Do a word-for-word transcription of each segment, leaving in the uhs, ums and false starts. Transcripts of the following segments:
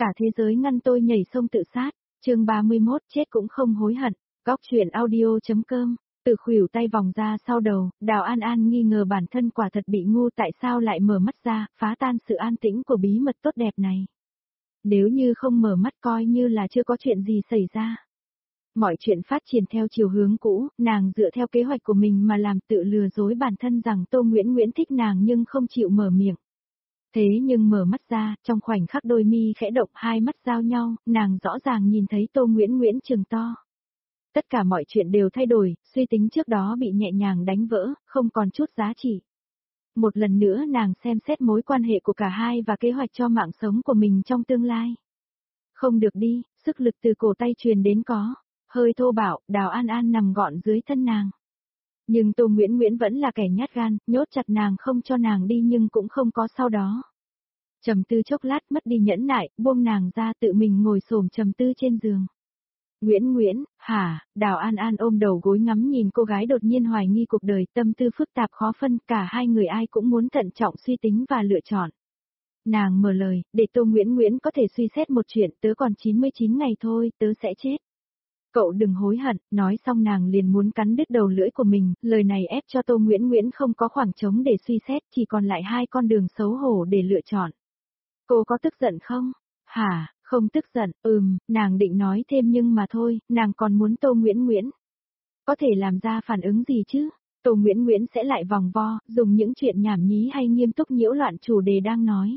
cả thế giới ngăn tôi nhảy sông tự sát. Chương ba mươi mốt, chết cũng không hối hận. Góc truyện audio.com. Tự khuỷu tay vòng ra sau đầu, Đào An An nghi ngờ bản thân quả thật bị ngu, tại sao lại mở mắt ra, phá tan sự an tĩnh của bí mật tốt đẹp này. Nếu như không mở mắt coi như là chưa có chuyện gì xảy ra. Mọi chuyện phát triển theo chiều hướng cũ, nàng dựa theo kế hoạch của mình mà làm, tự lừa dối bản thân rằng Tô Nguyễn Nguyễn thích nàng nhưng không chịu mở miệng. Thế nhưng mở mắt ra, trong khoảnh khắc đôi mi khẽ động, hai mắt giao nhau, nàng rõ ràng nhìn thấy Tô Nguyễn Nguyễn trừng to. Tất cả mọi chuyện đều thay đổi, suy tính trước đó bị nhẹ nhàng đánh vỡ, không còn chút giá trị. Một lần nữa nàng xem xét mối quan hệ của cả hai và kế hoạch cho mạng sống của mình trong tương lai. Không được đi, sức lực từ cổ tay truyền đến có. Hơi thô bạo, Đào An An nằm gọn dưới thân nàng. Nhưng Tô Nguyễn Nguyễn vẫn là kẻ nhát gan, nhốt chặt nàng không cho nàng đi nhưng cũng không có sau đó. Trầm tư chốc lát mất đi nhẫn nại, buông nàng ra tự mình ngồi xổm trầm tư trên giường. Nguyễn Nguyễn, hả, Đào An An ôm đầu gối ngắm nhìn cô gái đột nhiên hoài nghi cuộc đời, tâm tư phức tạp khó phân, cả hai người ai cũng muốn thận trọng suy tính và lựa chọn. Nàng mở lời, để Tô Nguyễn Nguyễn có thể suy xét một chuyện, tớ còn chín mươi chín ngày thôi, tớ sẽ chết. Cậu đừng hối hận, nói xong nàng liền muốn cắn đứt đầu lưỡi của mình, lời này ép cho Tô Nguyễn Nguyễn không có khoảng trống để suy xét, chỉ còn lại hai con đường xấu hổ để lựa chọn. Cô có tức giận không? Hả, không tức giận, ừm, nàng định nói thêm nhưng mà thôi, nàng còn muốn Tô Nguyễn Nguyễn. Có thể làm ra phản ứng gì chứ? Tô Nguyễn Nguyễn sẽ lại vòng vo, dùng những chuyện nhảm nhí hay nghiêm túc nhiễu loạn chủ đề đang nói.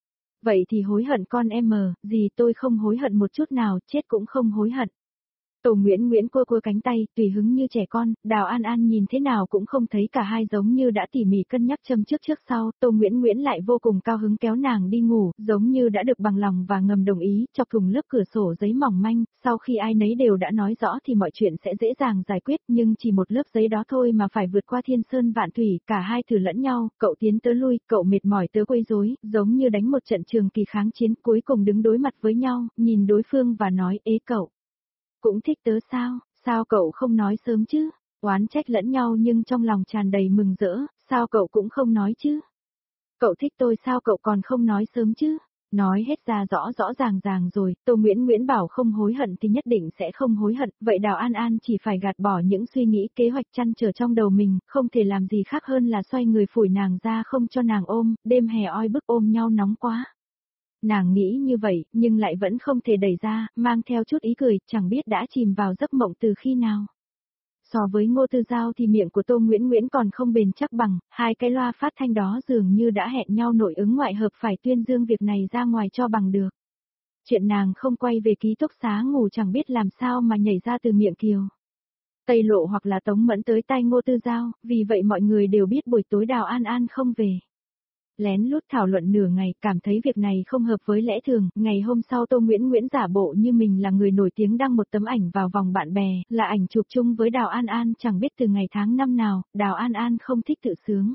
Vậy thì hối hận con em mờ, gì tôi không hối hận một chút nào, chết cũng không hối hận. Tô Nguyễn Nguyễn cua cua cánh tay, tùy hứng như trẻ con, Đào An An nhìn thế nào cũng không thấy cả hai giống như đã tỉ mỉ cân nhắc châm trước trước sau, Tô Nguyễn Nguyễn lại vô cùng cao hứng kéo nàng đi ngủ, giống như đã được bằng lòng và ngầm đồng ý, chọc thùng lớp cửa sổ giấy mỏng manh, sau khi ai nấy đều đã nói rõ thì mọi chuyện sẽ dễ dàng giải quyết, nhưng chỉ một lớp giấy đó thôi mà phải vượt qua thiên sơn vạn thủy, cả hai thử lẫn nhau, cậu tiến tớ lui, cậu mệt mỏi tớ quấy rối, giống như đánh một trận trường kỳ kháng chiến, cuối cùng đứng đối mặt với nhau, nhìn đối phương và nói, ế cậu. Cũng thích tớ sao, sao cậu không nói sớm chứ, oán trách lẫn nhau nhưng trong lòng tràn đầy mừng rỡ, sao cậu cũng không nói chứ. Cậu thích tôi sao cậu còn không nói sớm chứ, nói hết ra rõ rõ ràng ràng rồi, Tô Nguyễn Nguyễn bảo không hối hận thì nhất định sẽ không hối hận, vậy Đào An An chỉ phải gạt bỏ những suy nghĩ kế hoạch trăn trở trong đầu mình, không thể làm gì khác hơn là xoay người phủi nàng ra không cho nàng ôm, đêm hè oi bức ôm nhau nóng quá. Nàng nghĩ như vậy, nhưng lại vẫn không thể đẩy ra, mang theo chút ý cười, chẳng biết đã chìm vào giấc mộng từ khi nào. So với Ngô Tư Giao thì miệng của Tô Nguyễn Nguyễn còn không bền chắc bằng, hai cái loa phát thanh đó dường như đã hẹn nhau nội ứng ngoại hợp phải tuyên dương việc này ra ngoài cho bằng được. Chuyện nàng không quay về ký túc xá ngủ chẳng biết làm sao mà nhảy ra từ miệng Kiều Tây Lộ hoặc là Tống Mẫn tới tai Ngô Tư Giao, vì vậy mọi người đều biết buổi tối Đào An An không về. Lén lút thảo luận nửa ngày, cảm thấy việc này không hợp với lẽ thường, ngày hôm sau Tô Nguyễn Nguyễn giả bộ như mình là người nổi tiếng đăng một tấm ảnh vào vòng bạn bè, là ảnh chụp chung với Đào An An, chẳng biết từ ngày tháng năm nào, Đào An An không thích tự sướng.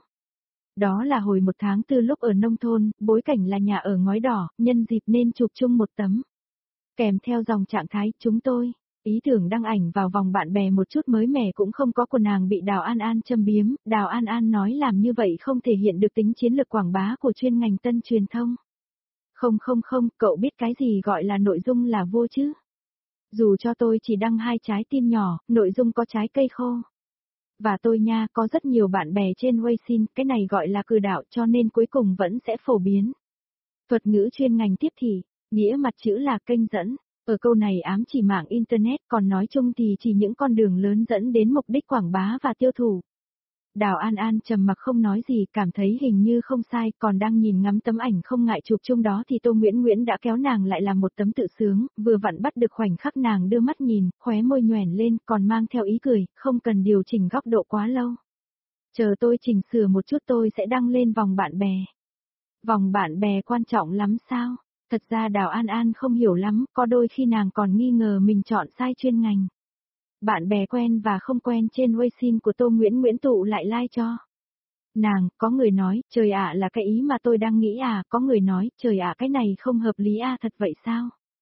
Đó là hồi một tháng tư lúc ở nông thôn, bối cảnh là nhà ở ngói đỏ, nhân dịp nên chụp chung một tấm. Kèm theo dòng trạng thái, chúng tôi. Ý tưởng đăng ảnh vào vòng bạn bè một chút mới mẻ cũng không có của nàng bị Đào An An châm biếm, Đào An An nói làm như vậy không thể hiện được tính chiến lược quảng bá của chuyên ngành tân truyền thông. Không không không, cậu biết cái gì gọi là nội dung là vua chứ? Dù cho tôi chỉ đăng hai trái tim nhỏ, nội dung có trái cây khô. Và tôi nha, có rất nhiều bạn bè trên Weixin, cái này gọi là cừ đạo cho nên cuối cùng vẫn sẽ phổ biến. Thuật ngữ chuyên ngành tiếp thị, nghĩa mặt chữ là kênh dẫn. Ở câu này ám chỉ mạng Internet, còn nói chung thì chỉ những con đường lớn dẫn đến mục đích quảng bá và tiêu thụ. Đào An An trầm mặc không nói gì, cảm thấy hình như không sai, còn đang nhìn ngắm tấm ảnh không ngại chụp chung đó thì Tô Nguyễn Nguyễn đã kéo nàng lại làm một tấm tự sướng, vừa vặn bắt được khoảnh khắc nàng đưa mắt nhìn, khóe môi nhoẻn lên, còn mang theo ý cười, không cần điều chỉnh góc độ quá lâu. Chờ tôi chỉnh sửa một chút tôi sẽ đăng lên vòng bạn bè. Vòng bạn bè quan trọng lắm sao? Thật ra Đào An An không hiểu lắm, có đôi khi nàng còn nghi ngờ mình chọn sai chuyên ngành. Bạn bè quen và không quen trên Weixin của Tô Nguyễn Nguyễn tụ lại like cho. Nàng, có người nói, trời ạ là cái ý mà tôi đang nghĩ à, có người nói, trời ạ cái này không hợp lý à, thật vậy sao?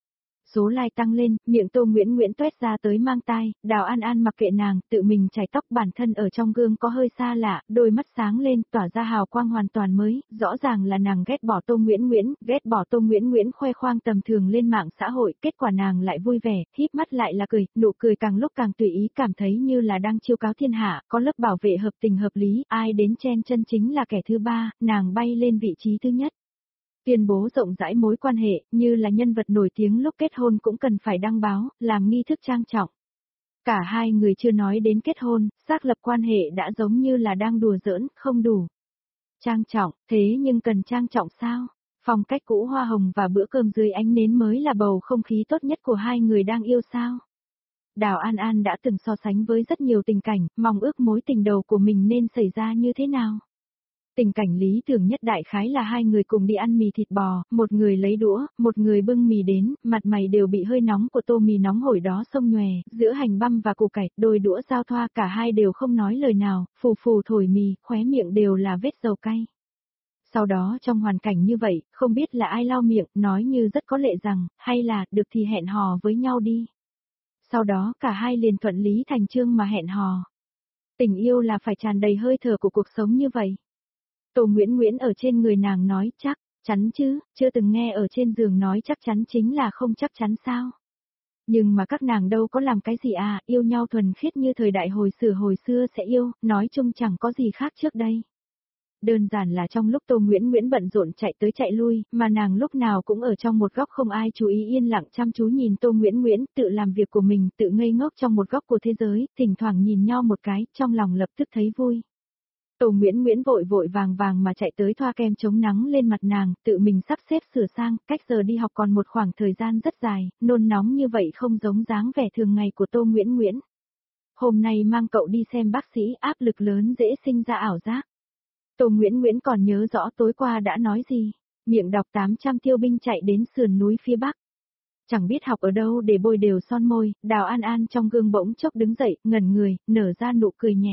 Số like tăng lên, miệng Tô Nguyễn Nguyễn tuét ra tới mang tai, Đào An An mặc kệ nàng, tự mình chải tóc bản thân ở trong gương có hơi xa lạ, đôi mắt sáng lên, tỏa ra hào quang hoàn toàn mới, rõ ràng là nàng ghét bỏ Tô Nguyễn Nguyễn, ghét bỏ Tô Nguyễn Nguyễn khoe khoang tầm thường lên mạng xã hội, kết quả nàng lại vui vẻ, híp mắt lại là cười, nụ cười càng lúc càng tùy ý, cảm thấy như là đang chiêu cáo thiên hạ, có lớp bảo vệ hợp tình hợp lý, ai đến chen chân chính là kẻ thứ ba, nàng bay lên vị trí thứ nhất. Tuyên bố rộng rãi mối quan hệ, như là nhân vật nổi tiếng lúc kết hôn cũng cần phải đăng báo, làm nghi thức trang trọng. Cả hai người chưa nói đến kết hôn, xác lập quan hệ đã giống như là đang đùa giỡn, không đủ. Trang trọng, thế nhưng cần trang trọng sao? Phong cách cũ hoa hồng và bữa cơm dưới ánh nến mới là bầu không khí tốt nhất của hai người đang yêu sao? Đào An An đã từng so sánh với rất nhiều tình cảnh, mong ước mối tình đầu của mình nên xảy ra như thế nào? Tình cảnh lý tưởng nhất đại khái là hai người cùng đi ăn mì thịt bò, một người lấy đũa, một người bưng mì đến, mặt mày đều bị hơi nóng của tô mì nóng hổi đó xông nhòe, giữa hành băm và củ cải, đôi đũa giao thoa cả hai đều không nói lời nào, phù phù thổi mì, khóe miệng đều là vết dầu cay. Sau đó trong hoàn cảnh như vậy, không biết là ai lau miệng, nói như rất có lệ rằng, hay là, được thì hẹn hò với nhau đi. Sau đó cả hai liền thuận lý thành chương mà hẹn hò. Tình yêu là phải tràn đầy hơi thở của cuộc sống như vậy. Tô Nguyễn Nguyễn ở trên người nàng nói chắc, chắn chứ, chưa từng nghe ở trên giường nói chắc chắn chính là không chắc chắn sao. Nhưng mà các nàng đâu có làm cái gì à, yêu nhau thuần khiết như thời đại hồi sử hồi xưa sẽ yêu, nói chung chẳng có gì khác trước đây. Đơn giản là trong lúc Tô Nguyễn Nguyễn bận rộn chạy tới chạy lui, mà nàng lúc nào cũng ở trong một góc không ai chú ý yên lặng chăm chú nhìn Tô Nguyễn Nguyễn tự làm việc của mình, tự ngây ngốc trong một góc của thế giới, thỉnh thoảng nhìn nhau một cái, trong lòng lập tức thấy vui. Tô Nguyễn Nguyễn vội vội vàng vàng mà chạy tới thoa kem chống nắng lên mặt nàng, tự mình sắp xếp sửa sang, cách giờ đi học còn một khoảng thời gian rất dài, nôn nóng như vậy không giống dáng vẻ thường ngày của Tô Nguyễn Nguyễn. Hôm nay mang cậu đi xem bác sĩ, áp lực lớn dễ sinh ra ảo giác. Tô Nguyễn Nguyễn còn nhớ rõ tối qua đã nói gì, miệng đọc tám trăm tiêu binh chạy đến sườn núi phía bắc. Chẳng biết học ở đâu để bôi đều son môi, Đào An An trong gương bỗng chốc đứng dậy, ngẩn người, nở ra nụ cười nhẹ.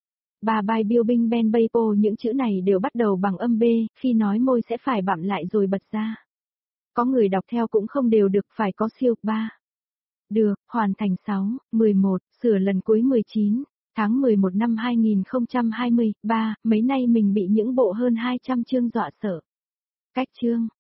Bà bài biêu binh ben bay po những chữ này đều bắt đầu bằng âm B, khi nói môi sẽ phải bặm lại rồi bật ra. Có người đọc theo cũng không đều được, phải có siêu, ba. Được, hoàn thành sáu, mười một, sửa lần cuối mười chín, tháng mười một năm hai nghìn không trăm hai mươi, ba, mấy nay mình bị những bộ hơn hai trăm chương dọa sợ. Cách chương.